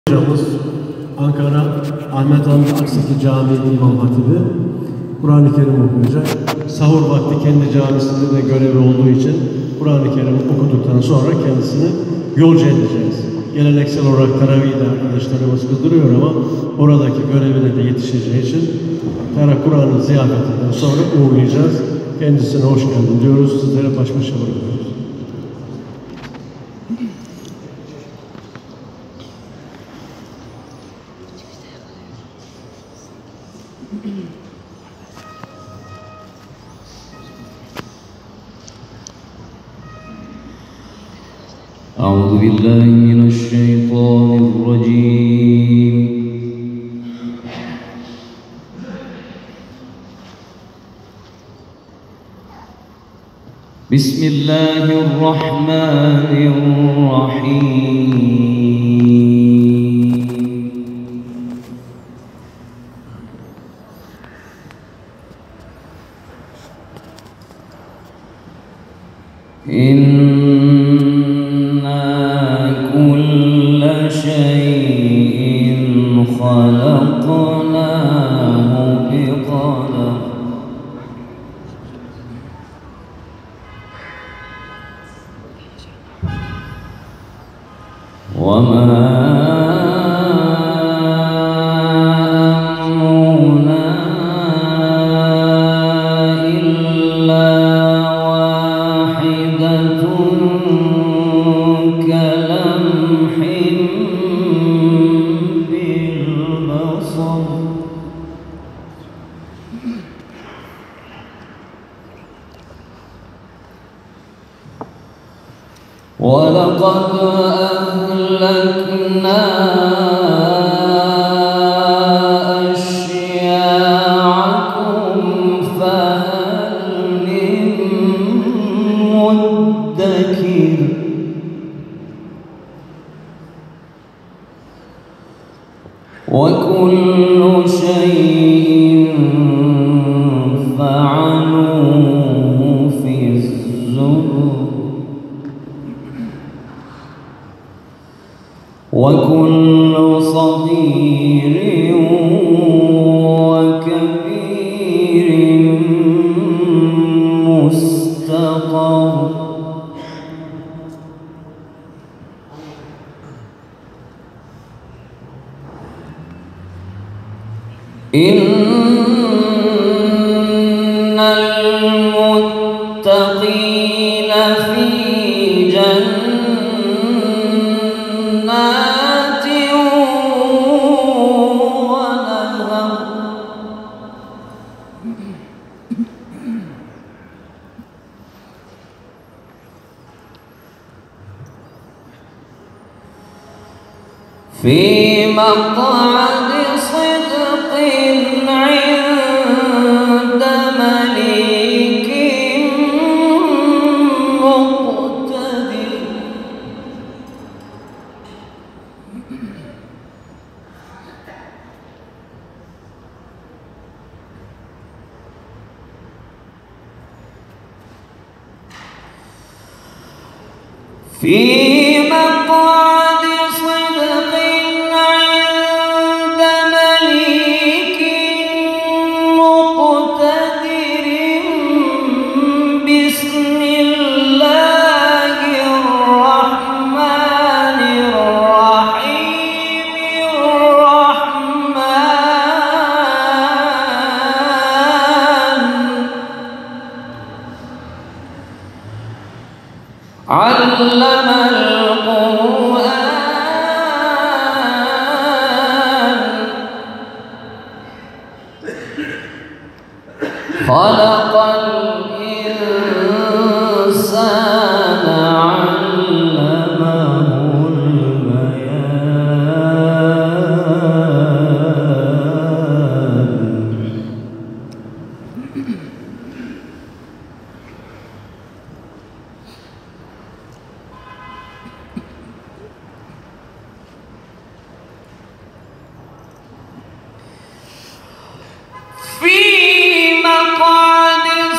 Hocamız Ankara Ahmet Hamdi Aksaki Camii İmam Hatibi Kur'an-ı Kerim okuyacak. Sahur vakti kendi camisinde de görevi olduğu için Kur'an-ı Kerim okuduktan sonra kendisini yolcu edeceğiz. Geleneksel olarak teravih de arkadaşlarımız kıldırıyor ama oradaki görevine de yetişeceği için Kur'an'ın ziyafetinden sonra uğurlayacağız. Kendisine hoş geldin diyoruz. Sizlere baş başa bırakıyoruz. أعوذ بالله من الشيطان الرجيم بسم الله الرحمن الرحيم كل شيء خلقناه بقدر وما أمرنا إلا واحدة كلمح بالبصر ولقد أهلكنا أشياعكم فهل من مدكر وكل شيء فعلوه في الزبر وكل صغير وكبير مستقر إن المتقين في جنات ونهر في مقعد صدق عند مليك مقتدر في مقعد صدق عند مليك مقتدر بسم الله الرحمن الرحيم علم القرآن خلق الإنسان علمه البيان في مقعد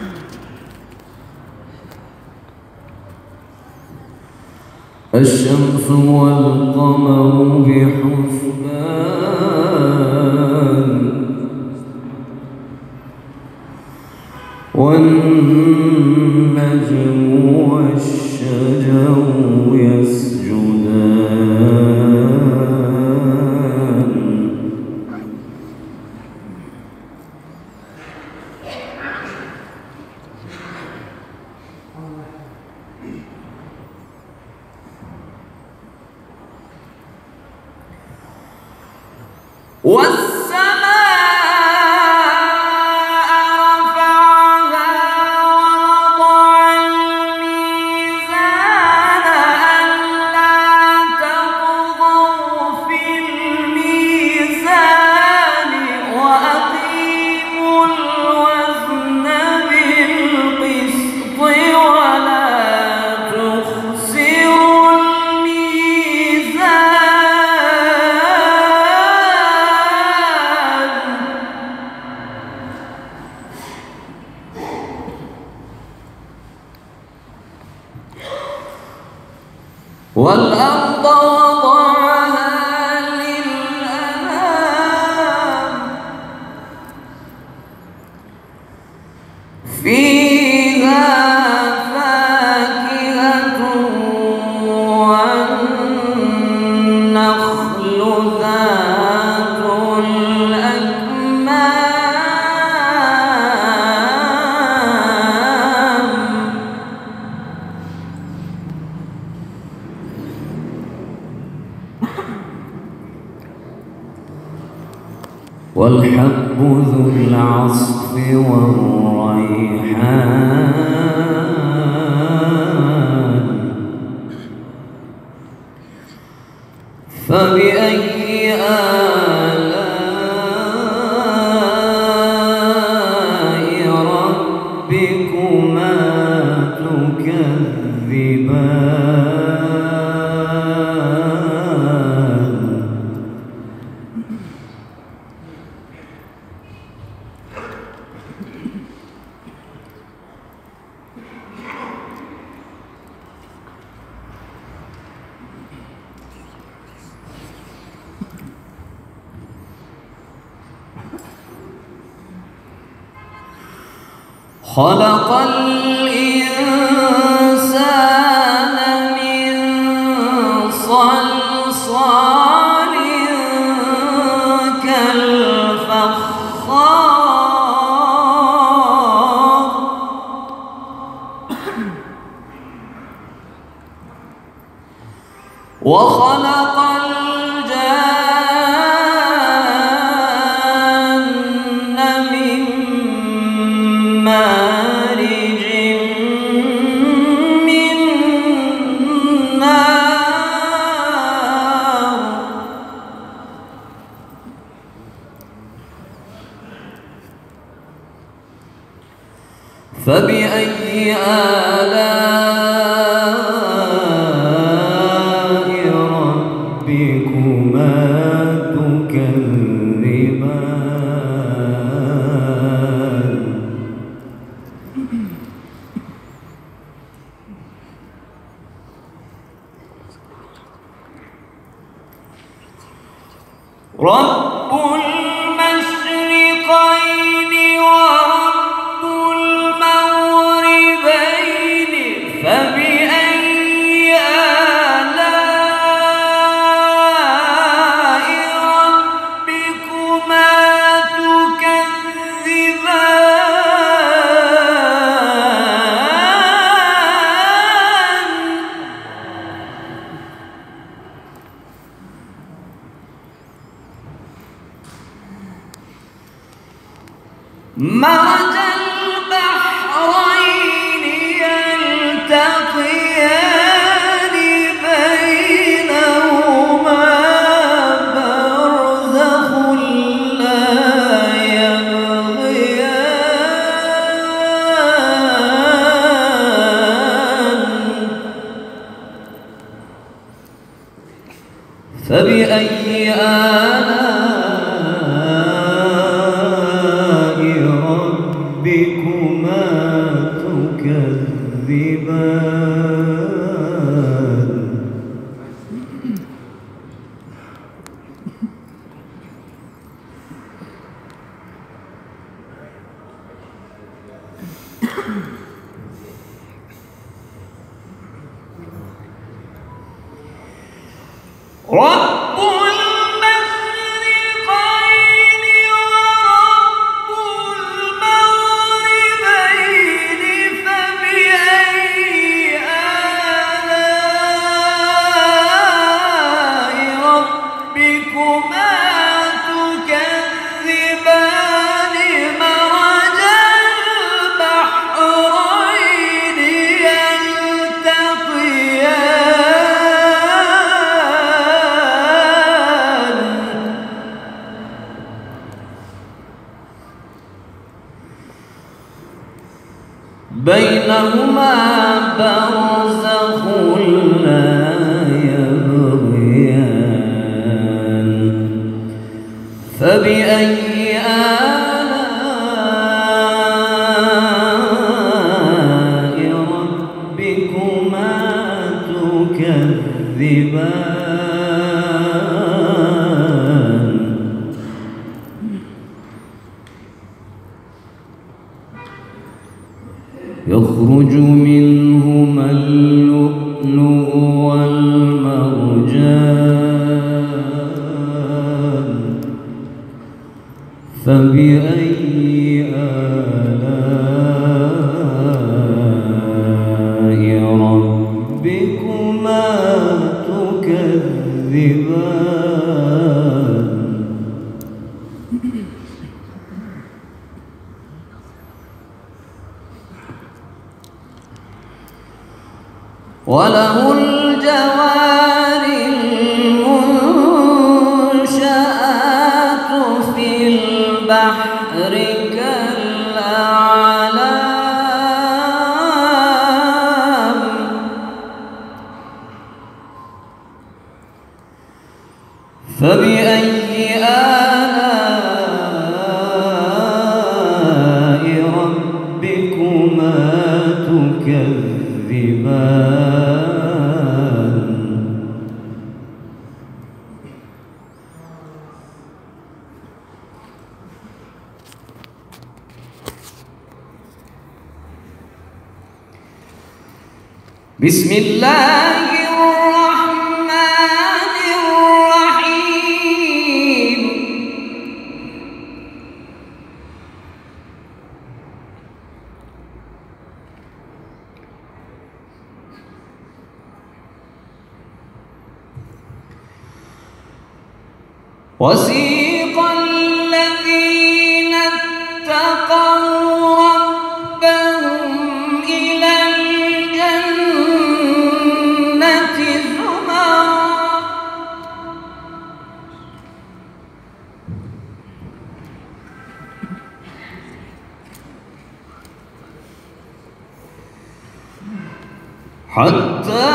الشمس والقمر بحسبان والنجم والشجر يسجدان والأرض وضعها للأنام فيها فاكهة والنخل ذات الأكمام والحب ذو العصف والريحان فبأي آلاء ربكما تكذبان خلق الإنسان من صلصال كالفخار وخلق الجان من مارج من نار فبأي آلاء ربكما تكذبان رب المشرقين ورب المغربين فبأي آلاء ربكما تكذبان مرج البحرين يلتقيان بينهما برزخ لا يبغيان فبأي آلاء ربكما تكذبان رب المشرقين ورب المغربين فبأي آلاء ربكما تكذبان مرج البحرين يلتقيان بينهما برزخ لا يبغيان فبأي آلاء ربكما تكذبان يخرج منهما اللؤلؤ والمرجان فبأي آلاء ربكما تكذبان وله الجوار المنشآت في البحر كالأعلام فبأي آلاء ربكما تكذبان بسم الله الرحمن الرحيم وسيق الذين اتقوا ربهم إلى الجنة زمرا حتى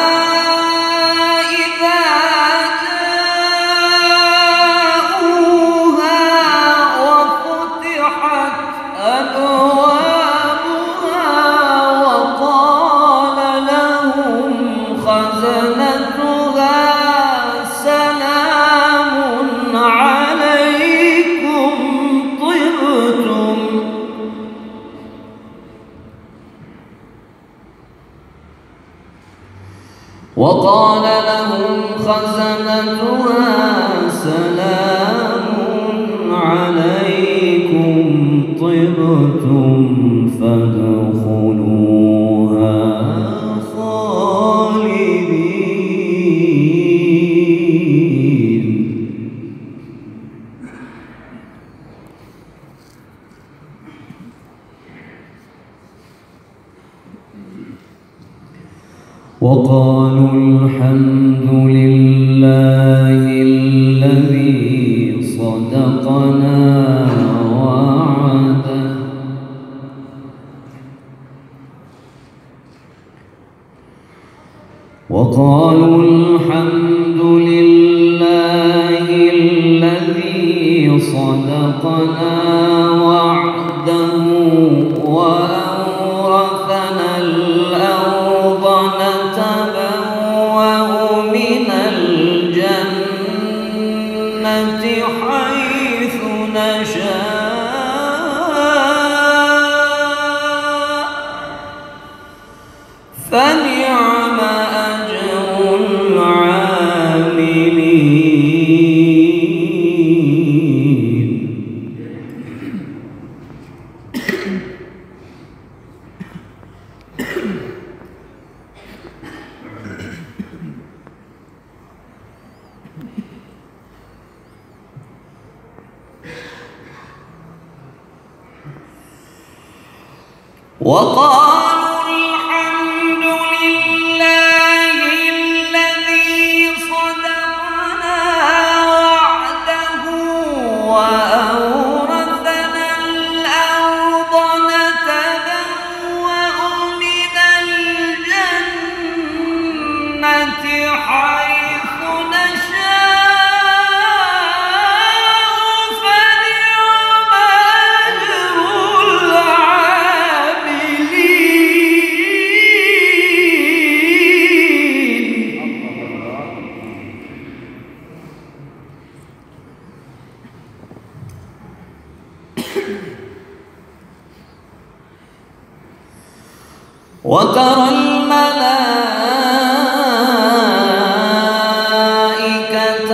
وقال لهم خزنتها سلام عليكم طبتم فادخلوها خالدين وقالوا الحمد لله الذي صدقنا وعده وقالوا الحمد لله الذي صدقنا وعده وأورثنا فنعم أجر العاملين. وقالوا الحمد لله الذي صدقنا وعده وأورثنا الأرض نتبوأ من الجنة حيث نشاء فنعم أجر وترى الملائكة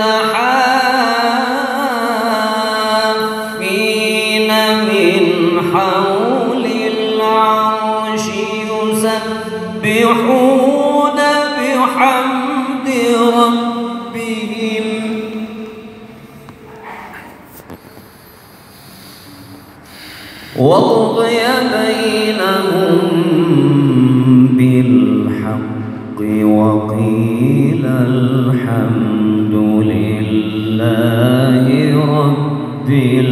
حافين من حول العرش يسبحون بحمد ربهم وقضي بينهم بالحق وقيل الحمد لله رب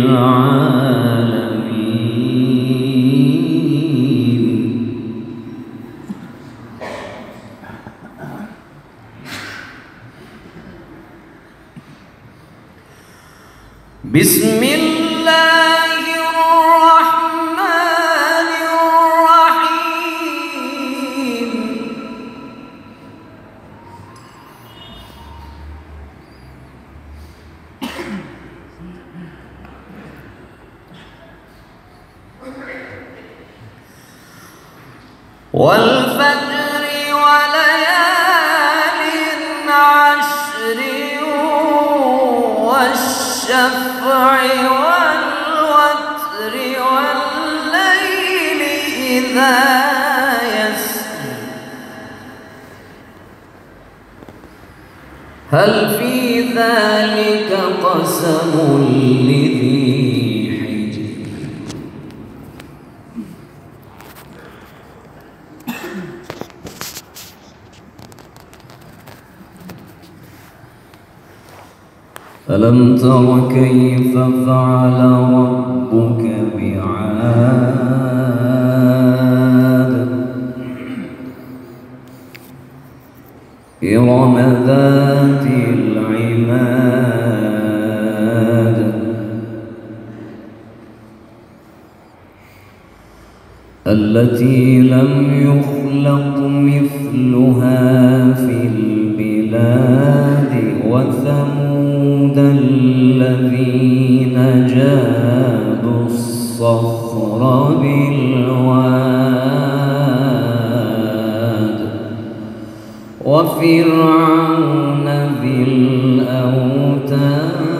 العالمين. بسم الله الرحمن الرحيم. والفجر وليال عشر والشفع والوتر والليل إذا يسر هل في ذلك قسم لذي حجر. ألم تر كيف فعل ربك بعاد إرم ذات العماد التي لم يخلق مثلها في البلاد وثمود الذين جابوا الصخر بالواد وفرعون ذي الأوتاد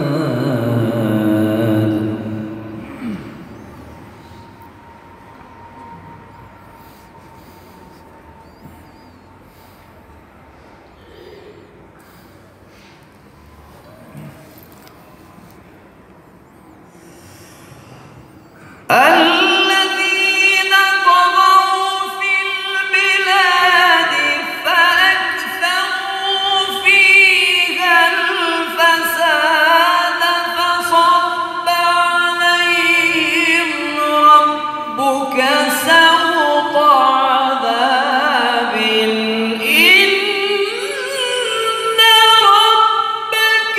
الذين طغوا في البلاد فأكثروا فيها الفساد فصب عليهم ربك سوط عذاب إن ربك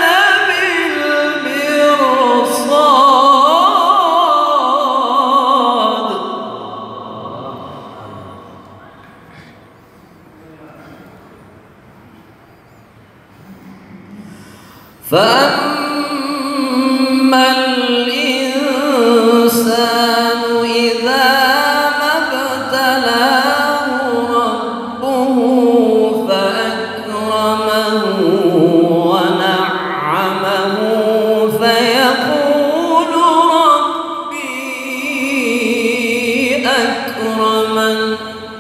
لبالمرصاد. فأما الإنسان إذا ما ابتلاه ربه مكرما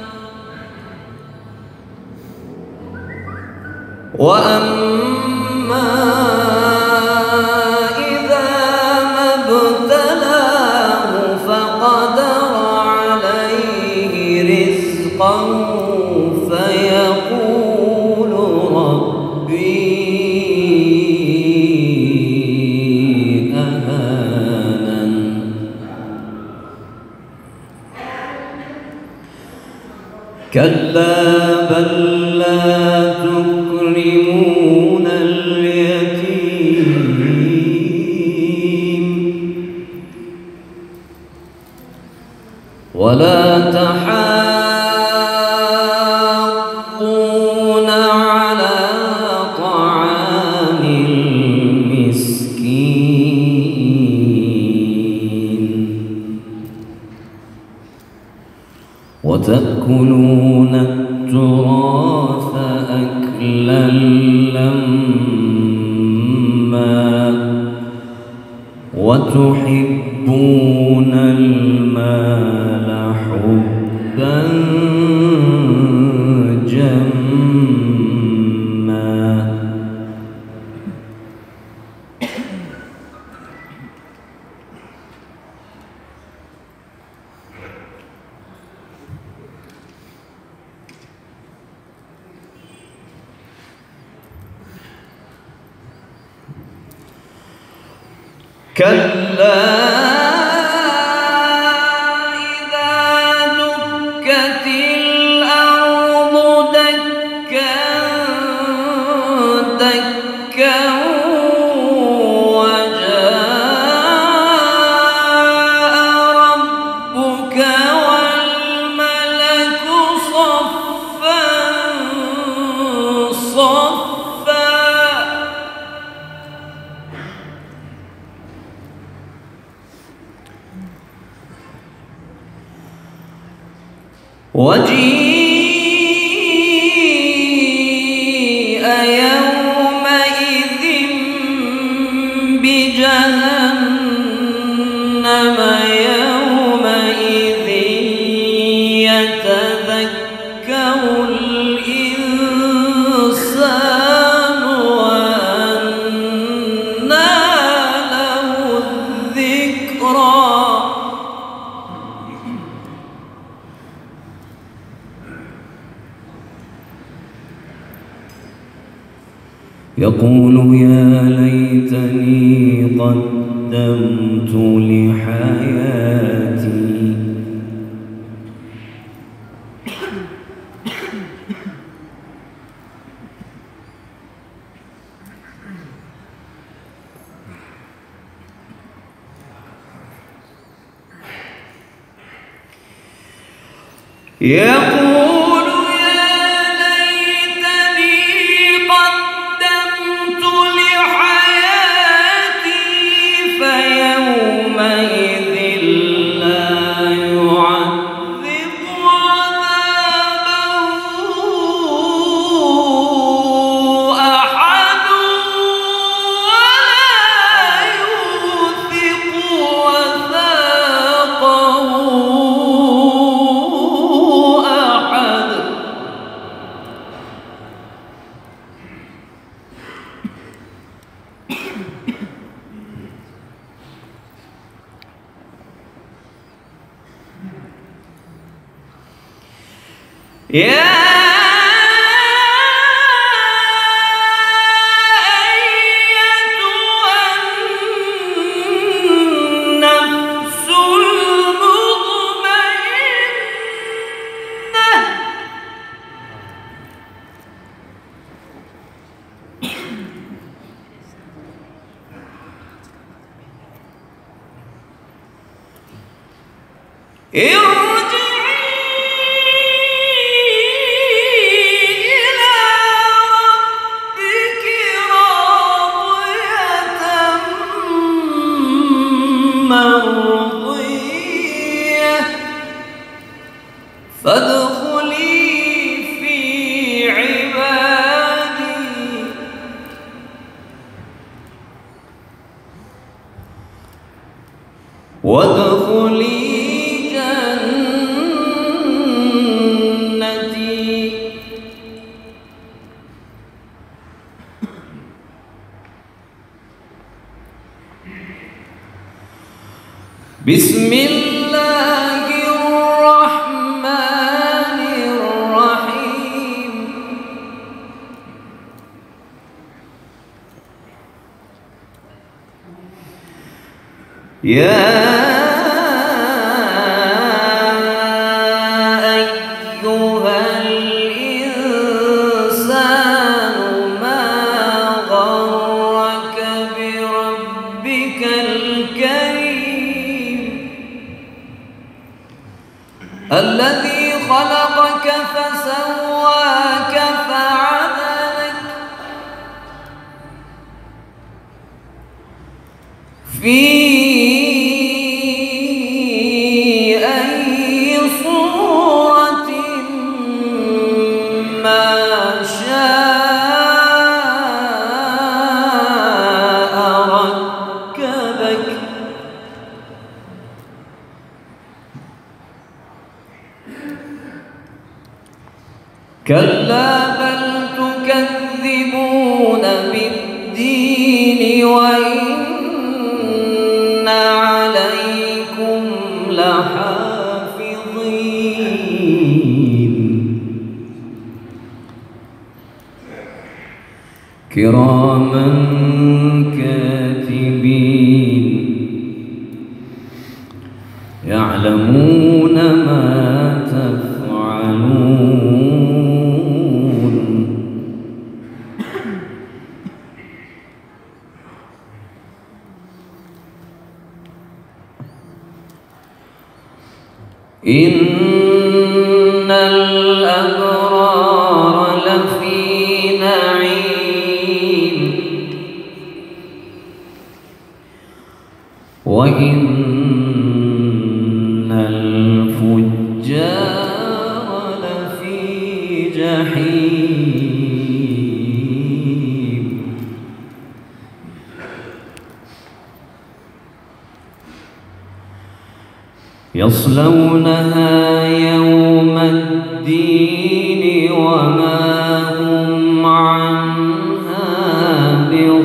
وأما إذا ما ابتلاه فقدر عليه رزقه فيقول ربي أهانن كلا بل لا تكرمون اليتيم ولا تحاضون على طعام المسكين وتأكلون التراث أكلا لما وتحبون المال حبا جما كلا إذا دكت الأرض دكا دكا وجاء ربك والملك صفا صفا وجيء يومئذ بجهنم يومئذ يتذكر الإنسان وأنى له الذكرى يقول يا ليتني قدمت لحياتي يقول يا ليتني قدمت لحياتي فيومئذ لا يعذب عذابه أحد ولا يوثق وثاقه أحد يا أيتها النفس المطمئنة مرضية فادخلي في عبادي وادخلي جنتي بسم الله الرحمن الرحيم يا أيها الإنسان ما غرك بربك الكريم الذي خلقك فسواك فعدلك في أي صورة ما شاء ركبك كلا بل تكذبون بالدين وإن عليكم لحافظين كراما كاتبين يعلمون ما تفعلون إن الأبرار لفي نعيم وإن الفجار لفي جحيم يصلونها يوم الدين وما هم عنها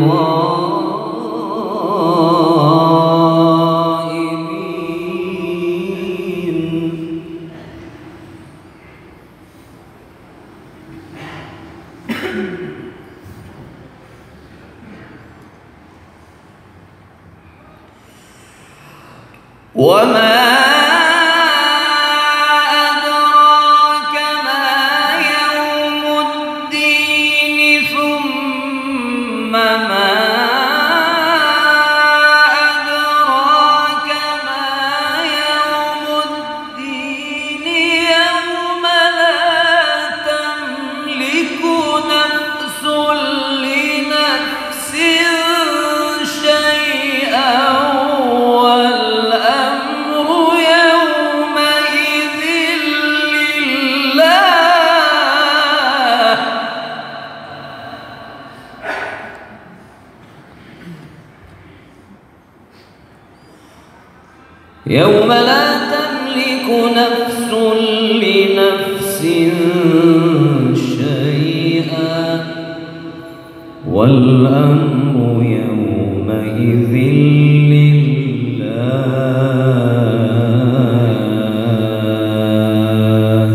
بغائبين وما أدراك ما يوم الدين ثم ما أدراك ما يوم الدين يوم لا تملك نفس لنفس شيئا يوم لا تملك نفس لنفس شيئا والأمر يومئذ لله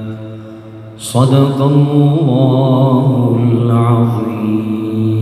صدق الله العظيم.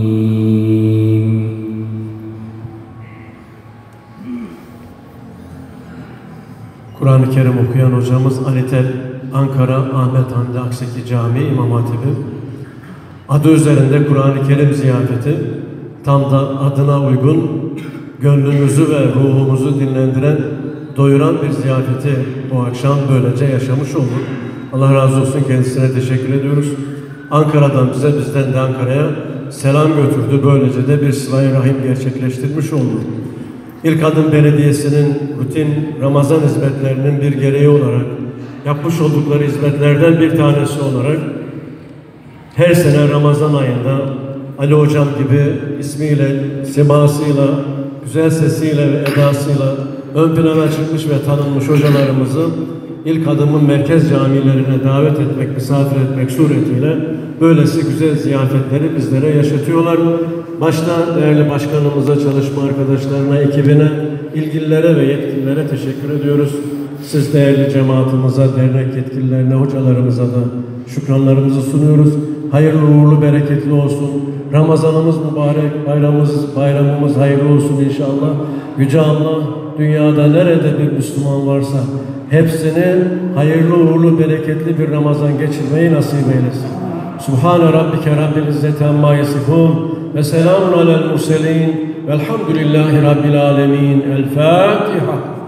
Kur'an-ı Kerim okuyan hocamız Ali Tel, Ankara Ahmet Hamdi Akseki Camii İmam Hatibi. Adı üzerinde Kur'an-ı Kerim ziyafeti, tam da adına uygun, gönlümüzü ve ruhumuzu dinlendiren, doyuran bir ziyafeti bu akşam böylece yaşamış olduk. Allah razı olsun, kendisine teşekkür ediyoruz. Ankara'dan bize, bizden de Ankara'ya selam götürdü. Böylece de bir sıla-i rahim gerçekleştirmiş olduk. İlk Adım Belediyesi'nin rutin Ramazan hizmetlerinin bir gereği olarak yapmış oldukları hizmetlerden bir tanesi olarak her sene Ramazan ayında Ali Hocam gibi ismiyle, simasıyla, güzel sesiyle ve edasıyla ön plana çıkmış ve tanınmış hocalarımızı İlk Adım'ın merkez camilerine davet etmek, misafir etmek suretiyle böylesi güzel ziyafetleri bizlere yaşatıyorlar. Başta değerli başkanımıza, çalışma arkadaşlarına, ekibine, ilgililere ve yetkililere teşekkür ediyoruz. Siz değerli cemaatimize, dernek yetkililerine, hocalarımıza da şükranlarımızı sunuyoruz. Hayırlı uğurlu, bereketli olsun. Ramazanımız mübarek, bayramımız hayırlı olsun inşallah. Yüce Allah, dünyada nerede bir Müslüman varsa hepsinin hayırlı uğurlu, bereketli bir Ramazan geçirmeyi nasip eylesin. Subhane rabbike rabbil izzeti amma yasifun ve selamun alel murselin velhamdülillahi rabbil alemin. El Fatiha.